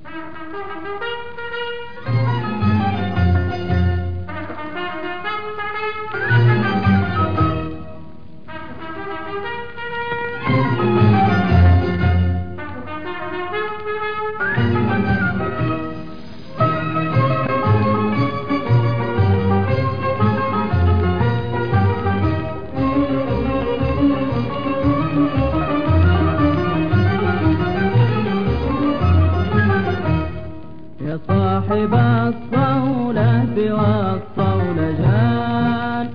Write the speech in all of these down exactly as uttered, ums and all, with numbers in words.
يا صاحب الصولة والصولجان،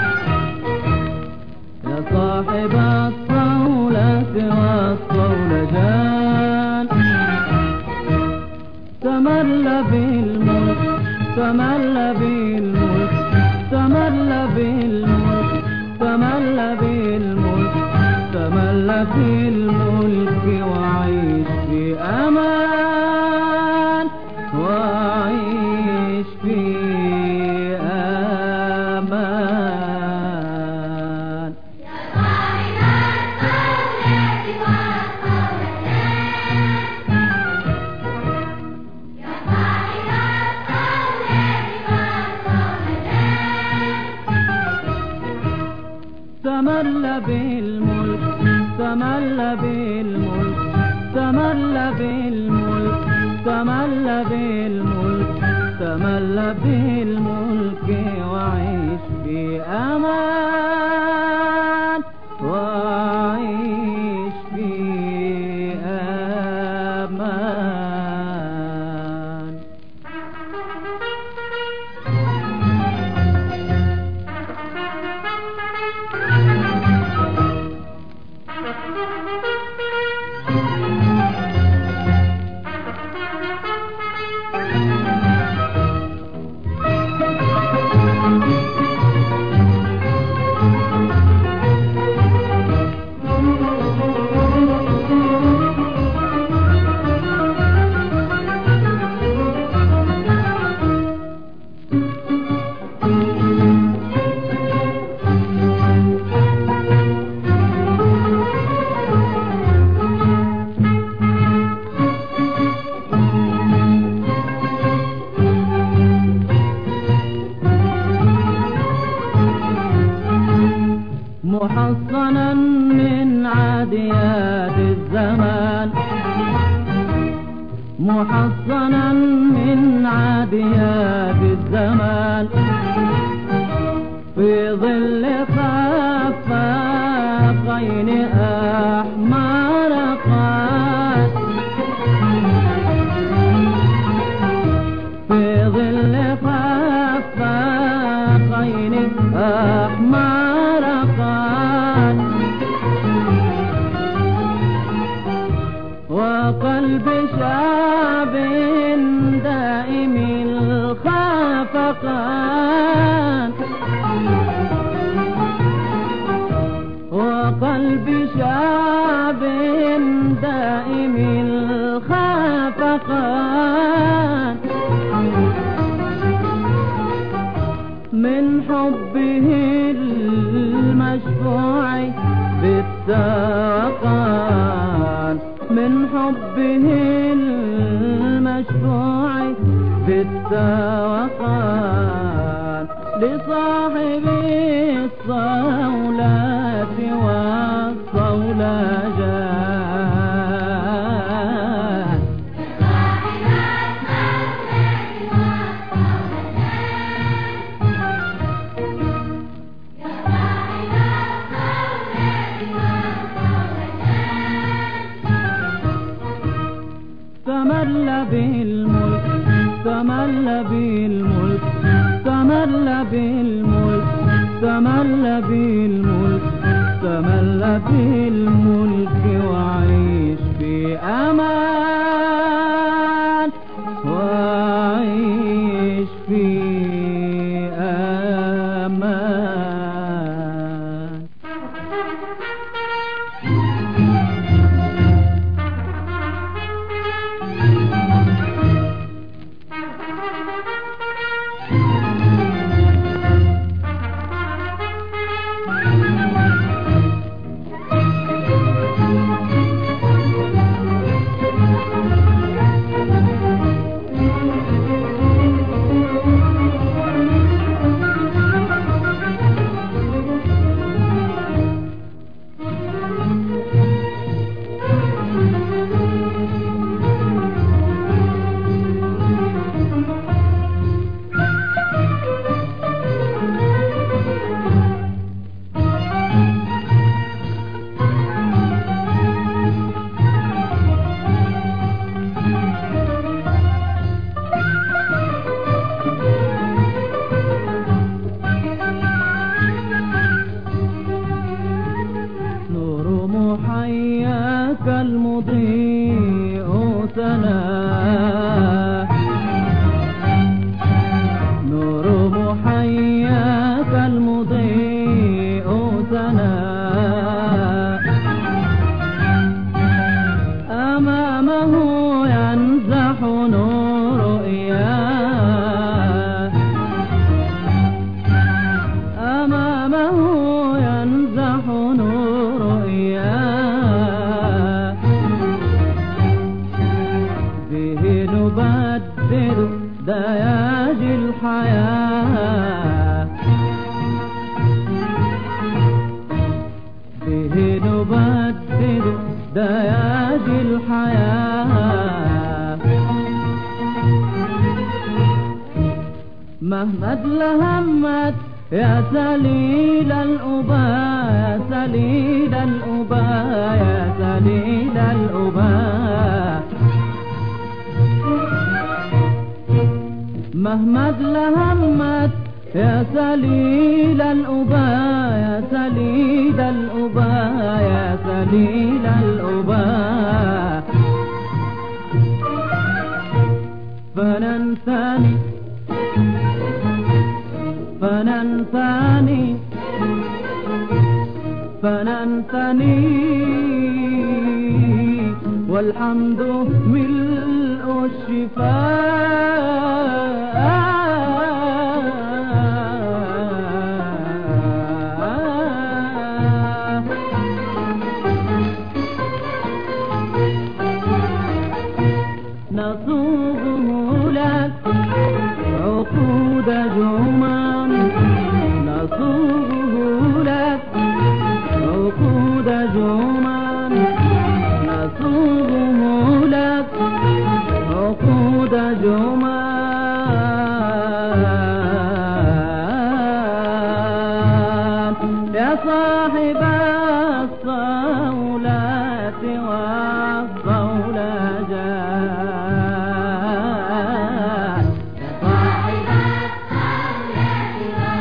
يا صاحب الصولة والصولجان، تمل بالملك تمل بالملك تمل بالملك تمل بالملك تمل بالملك وعيش في أمان وعيش في أمان. يا صاحب الصولة والصولجان، يا صاحب الصولة والصولجان، تمل بالملك تمل بالملك تمل بالملك تمل بالملك تمل بالملك وعيش في أمان وعيش في أمان. محصنا من عاديات الزمان، محصنا من عاديات الزمان، في ظل خفاقين أحمر قاد، في ظل خفاقين أحمر قاد، وقلب شاب دائم الخفقان، وقلب شاب دائم الخفقان، من حبه المشفوع بالتوقان، من حبه المشفوع بالتوقان، لصاحب الصولات والصولجان. تمل بالملك تمل بالملك تمل بالملك تمل بالملك تمل بالملك وعيش في أمان وعيش في أمان. المضيء سنا، نور محياك المضيء سنا، أمامه ينزح نور إياه، أمامه ينزح نور إياه، به نبدد دياجي الحياة، به نبدد دياجي الحياة، مهما اتلهمت يا سليل الأبا، يا سليل الأبا، يا سليل الأبا، مهما اتلهمت يا سليل الأبا، يا سليل الأبا، يا سليل الأبا، فننساني فننساني فننساني والحمد ملء الشفاء، نصوغه لك عقود جمان، نصوغه لك عقود جمان، نصوغه لك عقود جمان، يا صاحب الصولات والصولجات، صاحب الصولات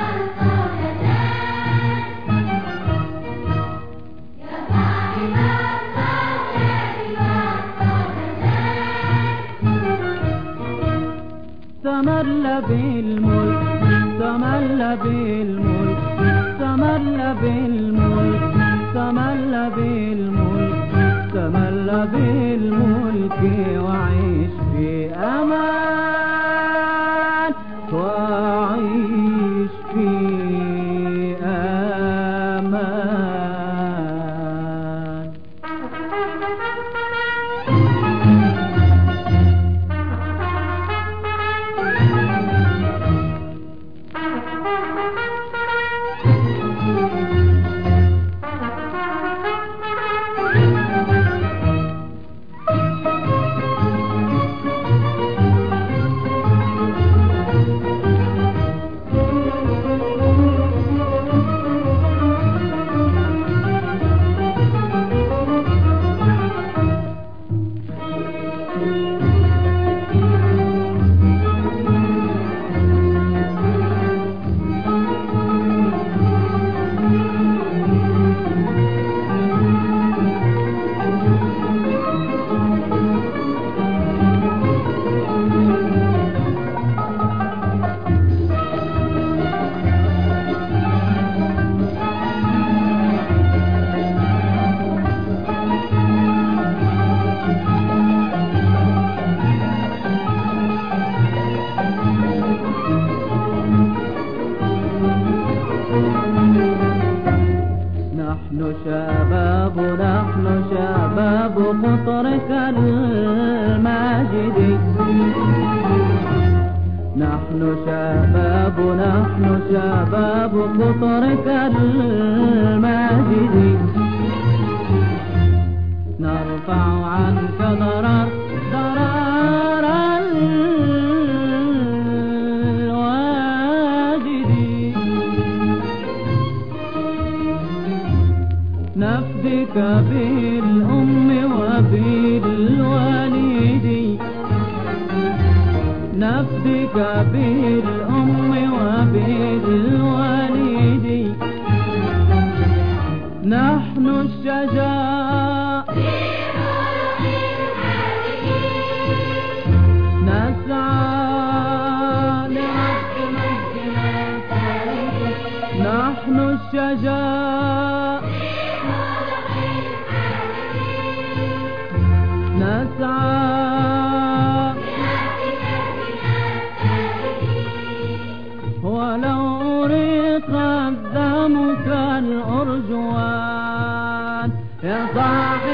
والصولجات، يا صاحب الصولات والصولجات، تمل بالملك تمل بالملك تمل بالملك تمل بالملك تمل بالملك، وعيش في أمان، وعيش في أمان. نحن شباب نحن شباب قطرك الماجد، نحن شباب نحن شباب قطرك الماجد، نرفع عنك ضرر ضرر الواجد، نفدك بالأم وبالوالد، نفدك بالأم وبالوالد، نحن الشجاع في روح الرجاء نسعى ولو أريق الدم كالأرجوان يا صاحب